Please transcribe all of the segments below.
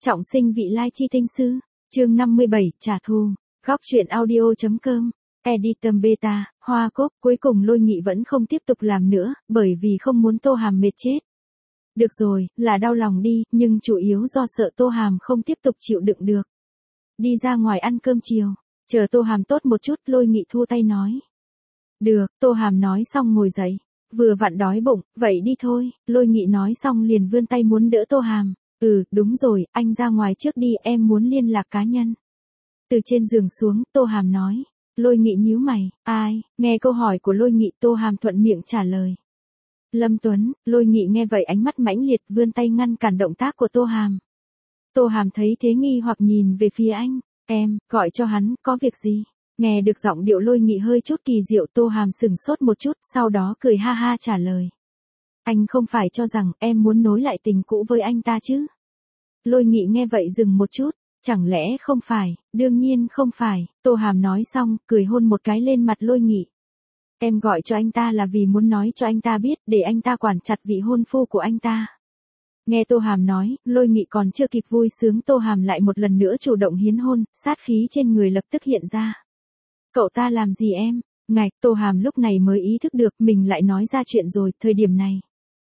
Trọng sinh vị lai chi tinh sư, chương 57, trả thù, góc truyện audio.com, Editor Beta, Hoa Cốc, cuối cùng Lôi Nghị vẫn không tiếp tục làm nữa, bởi vì không muốn Tô Hàm mệt chết. Được rồi, là đau lòng đi, nhưng chủ yếu do sợ Tô Hàm không tiếp tục chịu đựng được. Đi ra ngoài ăn cơm chiều, chờ Tô Hàm tốt một chút, Lôi Nghị thu tay nói. Được, Tô Hàm nói xong ngồi dậy, vừa vặn đói bụng, vậy đi thôi, Lôi Nghị nói xong liền vươn tay muốn đỡ Tô Hàm. Đúng rồi, anh ra ngoài trước đi, em muốn liên lạc cá nhân. Từ trên giường xuống, Tô Hàm nói. Lôi Nghị nhíu mày, ai? Nghe câu hỏi của Lôi Nghị, Tô Hàm thuận miệng trả lời. Lâm Tuấn. Lôi Nghị nghe vậy ánh mắt mãnh liệt, vươn tay ngăn cản động tác của Tô Hàm. Tô Hàm thấy thế nghi hoặc nhìn về phía anh. Em, gọi cho hắn, có việc gì? Nghe được giọng điệu Lôi Nghị hơi chút kỳ diệu, Tô Hàm sửng sốt một chút, sau đó cười ha ha trả lời. Anh không phải cho rằng em muốn nối lại tình cũ với anh ta chứ? Lôi Nghị nghe vậy dừng một chút, chẳng lẽ không phải? Đương nhiên không phải, Tô Hàm nói xong, cười hôn một cái lên mặt Lôi Nghị. Em gọi cho anh ta là vì muốn nói cho anh ta biết, để anh ta quản chặt vị hôn phu của anh ta. Nghe Tô Hàm nói, Lôi Nghị còn chưa kịp vui sướng, Tô Hàm lại một lần nữa chủ động hiến hôn, sát khí trên người lập tức hiện ra. Cậu ta làm gì em? Ngạch, Tô Hàm lúc này mới ý thức được mình lại nói ra chuyện rồi, thời điểm này.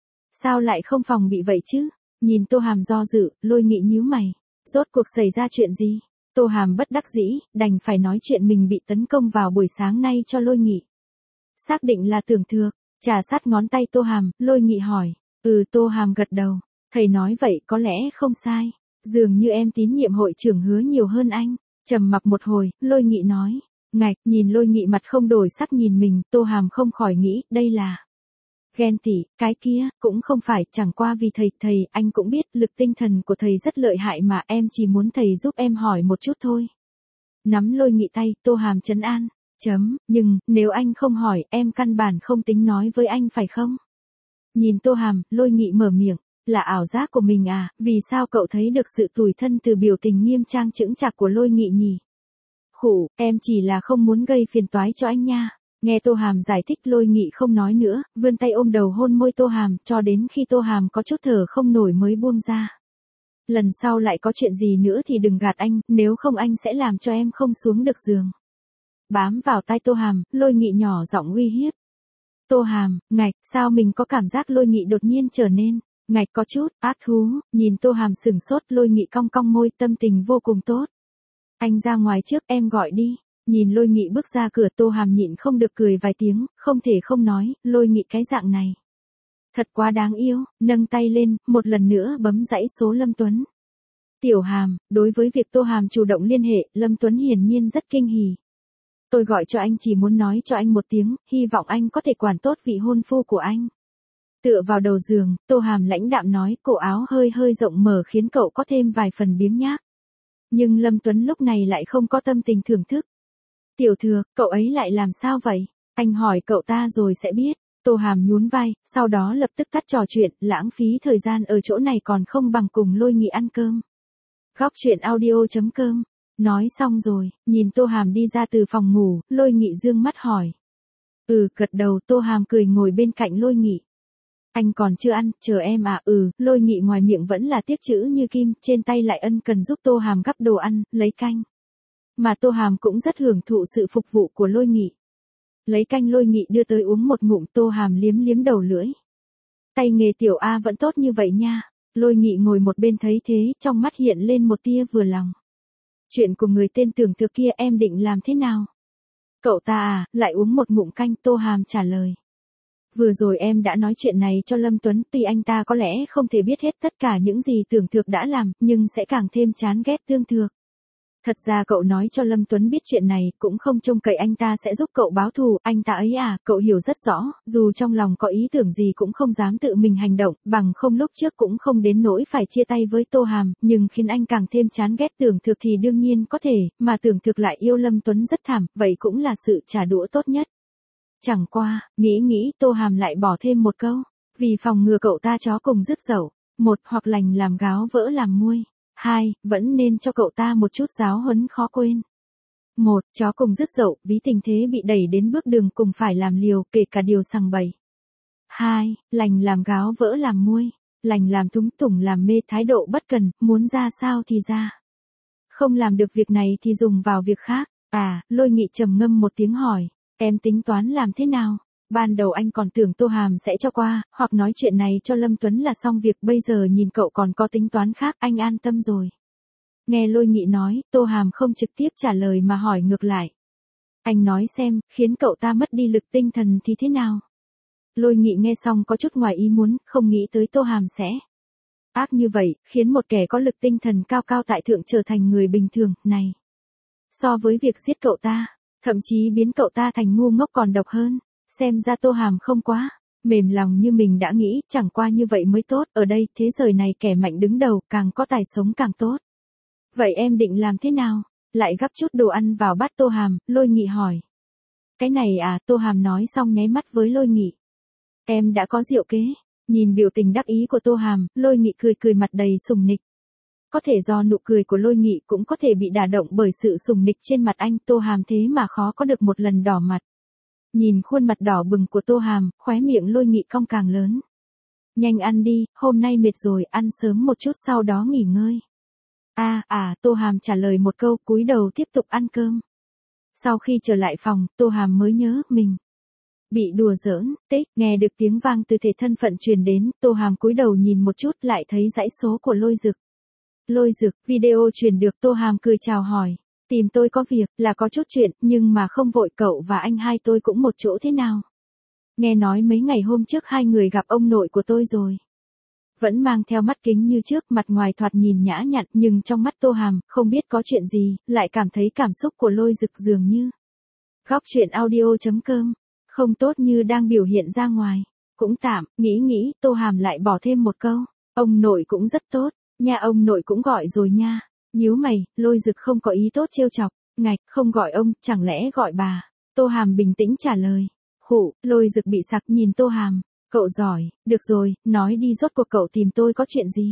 Sao lại không phòng bị vậy chứ? Nhìn Tô Hàm do dự, Lôi Nghị nhíu mày. Rốt cuộc xảy ra chuyện gì? Tô Hàm bất đắc dĩ, đành phải nói chuyện mình bị tấn công vào buổi sáng nay cho Lôi Nghị. Xác định là tưởng thược, trà sát ngón tay Tô Hàm, Lôi Nghị hỏi. Tô Hàm gật đầu. Thầy nói vậy có lẽ không sai. Dường như em tín nhiệm hội trưởng Hứa nhiều hơn anh. Trầm mặc một hồi, Lôi Nghị nói. Ngạch, nhìn Lôi Nghị mặt không đổi sắc nhìn mình, Tô Hàm không khỏi nghĩ, đây là ghen tị, cái kia, cũng không phải, chẳng qua vì thầy, anh cũng biết, lực tinh thần của thầy rất lợi hại mà, em chỉ muốn thầy giúp em hỏi một chút thôi. Nắm Lôi Nghị tay, Tô Hàm trấn an, nhưng, nếu anh không hỏi, em căn bản không tính nói với anh phải không? Nhìn Tô Hàm, Lôi Nghị mở miệng, là ảo giác của mình à, vì sao cậu thấy được sự tủi thân từ biểu tình nghiêm trang chững chạc của Lôi Nghị nhỉ? Khủ, em chỉ là không muốn gây phiền toái cho anh nha. Nghe Tô Hàm giải thích, Lôi Nghị không nói nữa, vươn tay ôm đầu hôn môi Tô Hàm, cho đến khi Tô Hàm có chút thở không nổi mới buông ra. Lần sau lại có chuyện gì nữa thì đừng gạt anh, nếu không anh sẽ làm cho em không xuống được giường. Bám vào tai Tô Hàm, Lôi Nghị nhỏ giọng uy hiếp. Tô Hàm, ngạch, sao mình có cảm giác Lôi Nghị đột nhiên trở nên, ngạch có chút, ác thú, nhìn Tô Hàm sửng sốt, Lôi Nghị cong cong môi, tâm tình vô cùng tốt. Anh ra ngoài trước, em gọi đi. Nhìn Lôi Nghị bước ra cửa, Tô Hàm nhịn không được cười vài tiếng, không thể không nói, Lôi Nghị cái dạng này. Thật quá đáng yêu, nâng tay lên, một lần nữa bấm dãy số Lâm Tuấn. Tiểu Hàm, đối với việc Tô Hàm chủ động liên hệ, Lâm Tuấn hiển nhiên rất kinh hỉ. Tôi gọi cho anh chỉ muốn nói cho anh một tiếng, hy vọng anh có thể quản tốt vị hôn phu của anh. Tựa vào đầu giường, Tô Hàm lãnh đạm nói, cổ áo hơi hơi rộng mở khiến cậu có thêm vài phần biếng nhác. Nhưng Lâm Tuấn lúc này lại không có tâm tình thưởng thức. Tiểu Thừa, cậu ấy lại làm sao vậy? Anh hỏi cậu ta rồi sẽ biết. Tô Hàm nhún vai, sau đó lập tức cắt trò chuyện, lãng phí thời gian ở chỗ này còn không bằng cùng Lôi Nghị ăn cơm. Góc truyện audio.com. Nói xong rồi, nhìn Tô Hàm đi ra từ phòng ngủ, Lôi Nghị dương mắt hỏi. Gật đầu, Tô Hàm cười ngồi bên cạnh Lôi Nghị. Anh còn chưa ăn, chờ em à? Lôi Nghị ngoài miệng vẫn là tiếc chữ như kim, trên tay lại ân cần giúp Tô Hàm gắp đồ ăn, lấy canh. Mà Tô Hàm cũng rất hưởng thụ sự phục vụ của Lôi Nghị. Lấy canh Lôi Nghị đưa tới uống một ngụm, Tô Hàm liếm liếm đầu lưỡi. Tay nghề tiểu A vẫn tốt như vậy nha. Lôi Nghị ngồi một bên thấy thế, trong mắt hiện lên một tia vừa lòng. Chuyện của người tên tưởng thược kia em định làm thế nào? Cậu ta à, lại uống một ngụm canh, Tô Hàm trả lời. Vừa rồi em đã nói chuyện này cho Lâm Tuấn, tuy anh ta có lẽ không thể biết hết tất cả những gì tưởng thược đã làm, nhưng sẽ càng thêm chán ghét tương thược. Thật ra cậu nói cho Lâm Tuấn biết chuyện này, cũng không trông cậy anh ta sẽ giúp cậu báo thù, anh ta ấy à, cậu hiểu rất rõ, dù trong lòng có ý tưởng gì cũng không dám tự mình hành động, bằng không lúc trước cũng không đến nỗi phải chia tay với Tô Hàm, nhưng khiến anh càng thêm chán ghét tưởng thược thì đương nhiên có thể, mà tưởng thược lại yêu Lâm Tuấn rất thảm, vậy cũng là sự trả đũa tốt nhất. Chẳng qua, nghĩ Tô Hàm lại bỏ thêm một câu, vì phòng ngừa cậu ta chó cùng rứt dậu, một hoặc lành làm gáo vỡ làm muôi. 2, vẫn nên cho cậu ta một chút giáo huấn khó quên. 1, chó cùng rứt dậu, ví tình thế bị đẩy đến bước đường cùng phải làm liều, kể cả điều sằng bậy. 2, lành làm gáo vỡ làm muôi. lành làm túng tủng làm mê thái độ bất cần, muốn ra sao thì ra. Không làm được việc này thì dùng vào việc khác. À, Lôi Nghị trầm ngâm một tiếng hỏi, em tính toán làm thế nào? Ban đầu anh còn tưởng Tô Hàm sẽ cho qua, hoặc nói chuyện này cho Lâm Tuấn là xong việc, bây giờ nhìn cậu còn có tính toán khác, anh an tâm rồi. Nghe Lôi Nghị nói, Tô Hàm không trực tiếp trả lời mà hỏi ngược lại. Anh nói xem, khiến cậu ta mất đi lực tinh thần thì thế nào? Lôi Nghị nghe xong có chút ngoài ý muốn, không nghĩ tới Tô Hàm sẽ ác như vậy, khiến một kẻ có lực tinh thần cao cao tại thượng trở thành người bình thường, này. So với việc giết cậu ta, thậm chí biến cậu ta thành ngu ngốc còn độc hơn, xem ra Tô Hàm không quá mềm lòng như mình đã nghĩ, chẳng qua như vậy mới tốt, ở đây, thế giới này kẻ mạnh đứng đầu, càng có tài sống càng tốt. Vậy em định làm thế nào? Lại gắp chút đồ ăn vào bát Tô Hàm, Lôi Nghị hỏi. Cái này à, Tô Hàm nói xong nháy mắt với Lôi Nghị. Em đã có diệu kế. Nhìn biểu tình đắc ý của Tô Hàm, Lôi Nghị cười cười mặt đầy sùng nịch. Có thể do nụ cười của Lôi Nghị, cũng có thể bị đả động bởi sự sùng nịch trên mặt anh, Tô Hàm thế mà khó có được một lần đỏ mặt. Nhìn khuôn mặt đỏ bừng của Tô Hàm, khóe miệng Lôi Nghị cong càng lớn. Nhanh ăn đi, hôm nay mệt rồi, ăn sớm một chút sau đó nghỉ ngơi. Tô Hàm trả lời một câu, cúi đầu tiếp tục ăn cơm. Sau khi trở lại phòng, Tô Hàm mới nhớ mình bị đùa giỡn, tích, nghe được tiếng vang từ thể thân phận truyền đến, Tô Hàm cúi đầu nhìn một chút lại thấy dãy số của Lôi Dực. Lôi Dực, video truyền được, Tô Hàm cười chào hỏi. Tìm tôi có việc, là có chút chuyện, nhưng mà không vội, cậu và anh hai tôi cũng một chỗ thế nào? Nghe nói mấy ngày hôm trước hai người gặp ông nội của tôi rồi. Vẫn mang theo mắt kính như trước, mặt ngoài thoạt nhìn nhã nhặn, nhưng trong mắt Tô Hàm, không biết có chuyện gì, lại cảm thấy cảm xúc của Lôi Dực dường như góc truyện audio.com không tốt như đang biểu hiện ra ngoài. Cũng tạm, nghĩ, Tô Hàm lại bỏ thêm một câu. Ông nội cũng rất tốt, nhà ông nội cũng gọi rồi nha. Nhíu mày, Lôi Dực không có ý tốt trêu chọc. Ngạch, không gọi ông, chẳng lẽ gọi bà? Tô Hàm bình tĩnh trả lời. Khụ, Lôi Dực bị sặc nhìn Tô Hàm. Cậu giỏi, được rồi, nói đi, rốt cuộc cậu tìm tôi có chuyện gì?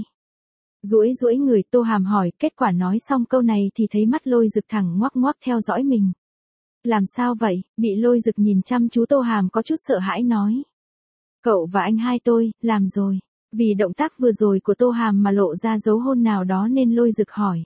Duỗi người, Tô Hàm hỏi, kết quả nói xong câu này thì thấy mắt Lôi Dực thẳng ngoắc theo dõi mình. Làm sao vậy? Bị Lôi Dực nhìn chăm chú, Tô Hàm có chút sợ hãi nói. Cậu và anh hai tôi, làm rồi. Vì động tác vừa rồi của Tô Hàm mà lộ ra dấu hôn nào đó nên Lôi Dực hỏi.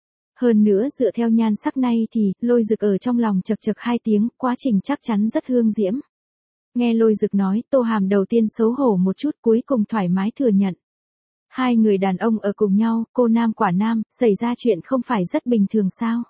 Hơn nữa dựa theo nhan sắc này thì, Lôi Dực ở trong lòng chật hai tiếng, quá trình chắc chắn rất hương diễm. Nghe Lôi Dực nói, Tô Hàm đầu tiên xấu hổ một chút, cuối cùng thoải mái thừa nhận. Hai người đàn ông ở cùng nhau, cô nam quả nam, xảy ra chuyện không phải rất bình thường sao?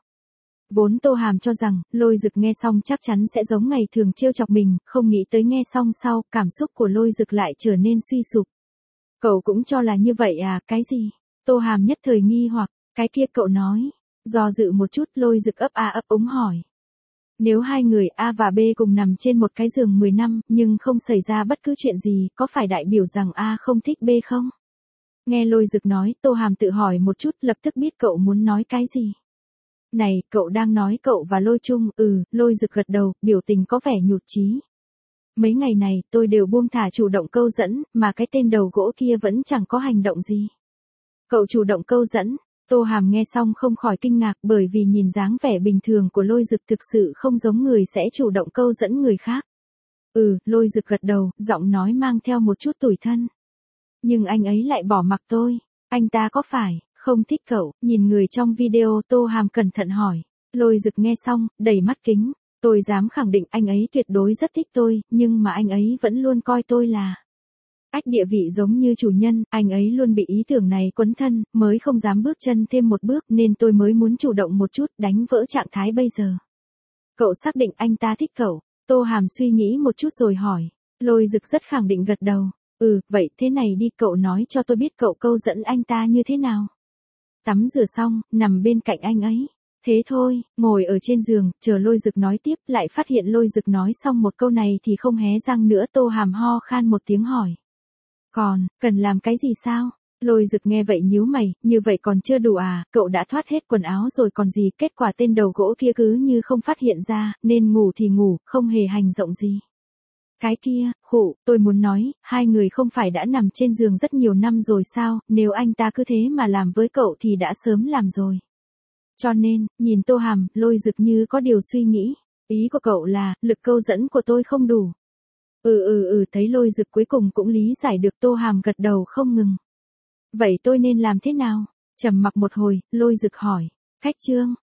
Vốn Tô Hàm cho rằng, Lôi Dực nghe xong chắc chắn sẽ giống ngày thường trêu chọc mình, không nghĩ tới nghe xong sau, cảm xúc của Lôi Dực lại trở nên suy sụp. Cậu cũng cho là như vậy à, cái gì? Tô Hàm nhất thời nghi hoặc, cái kia cậu nói. Do dự một chút, Lôi Dực ấp úng hỏi. Nếu hai người A và B cùng nằm trên một cái giường 10 năm, nhưng không xảy ra bất cứ chuyện gì, có phải đại biểu rằng A không thích B không? Nghe Lôi Dực nói, Tô Hàm tự hỏi một chút, lập tức biết cậu muốn nói cái gì. Này, cậu đang nói cậu và Lôi Trung? Lôi Dực gật đầu, biểu tình có vẻ nhụt chí. Mấy ngày này, tôi đều buông thả chủ động câu dẫn, mà cái tên đầu gỗ kia vẫn chẳng có hành động gì. Cậu chủ động câu dẫn? Tô Hàm nghe xong không khỏi kinh ngạc, bởi vì nhìn dáng vẻ bình thường của Lôi Dực thực sự không giống người sẽ chủ động câu dẫn người khác. Lôi Dực gật đầu, giọng nói mang theo một chút tủi thân. Nhưng anh ấy lại bỏ mặc tôi, anh ta có phải không thích cậu? Nhìn người trong video, Tô Hàm cẩn thận hỏi. Lôi Dực nghe xong, đầy mắt kính. Tôi dám khẳng định anh ấy tuyệt đối rất thích tôi, nhưng mà anh ấy vẫn luôn coi tôi là địa vị giống như chủ nhân, anh ấy luôn bị ý tưởng này quấn thân, mới không dám bước chân thêm một bước, nên tôi mới muốn chủ động một chút, đánh vỡ trạng thái bây giờ. Cậu xác định anh ta thích cậu? Tô Hàm suy nghĩ một chút rồi hỏi. Lôi Dực rất khẳng định gật đầu. Vậy thế này đi, cậu nói cho tôi biết cậu câu dẫn anh ta như thế nào? Tắm rửa xong, nằm bên cạnh anh ấy. Thế thôi, ngồi ở trên giường, chờ Lôi Dực nói tiếp, lại phát hiện Lôi Dực nói xong một câu này thì không hé răng nữa. Tô Hàm ho khan một tiếng hỏi. Còn, cần làm cái gì sao? Lôi Dực nghe vậy nhíu mày, như vậy còn chưa đủ à, cậu đã thoát hết quần áo rồi còn gì, kết quả tên đầu gỗ kia cứ như không phát hiện ra, nên ngủ thì ngủ, không hề hành động gì. Cái kia, tôi muốn nói, hai người không phải đã nằm trên giường rất nhiều năm rồi sao, nếu anh ta cứ thế mà làm với cậu thì đã sớm làm rồi. Cho nên, nhìn Tô Hàm, Lôi Dực như có điều suy nghĩ. Ý của cậu là, lực câu dẫn của tôi không đủ. Thấy Lôi Dực cuối cùng cũng lý giải được Tô Hàm gật đầu không ngừng. Vậy tôi nên làm thế nào? Trầm mặc một hồi, Lôi Dực hỏi. Khách Trương,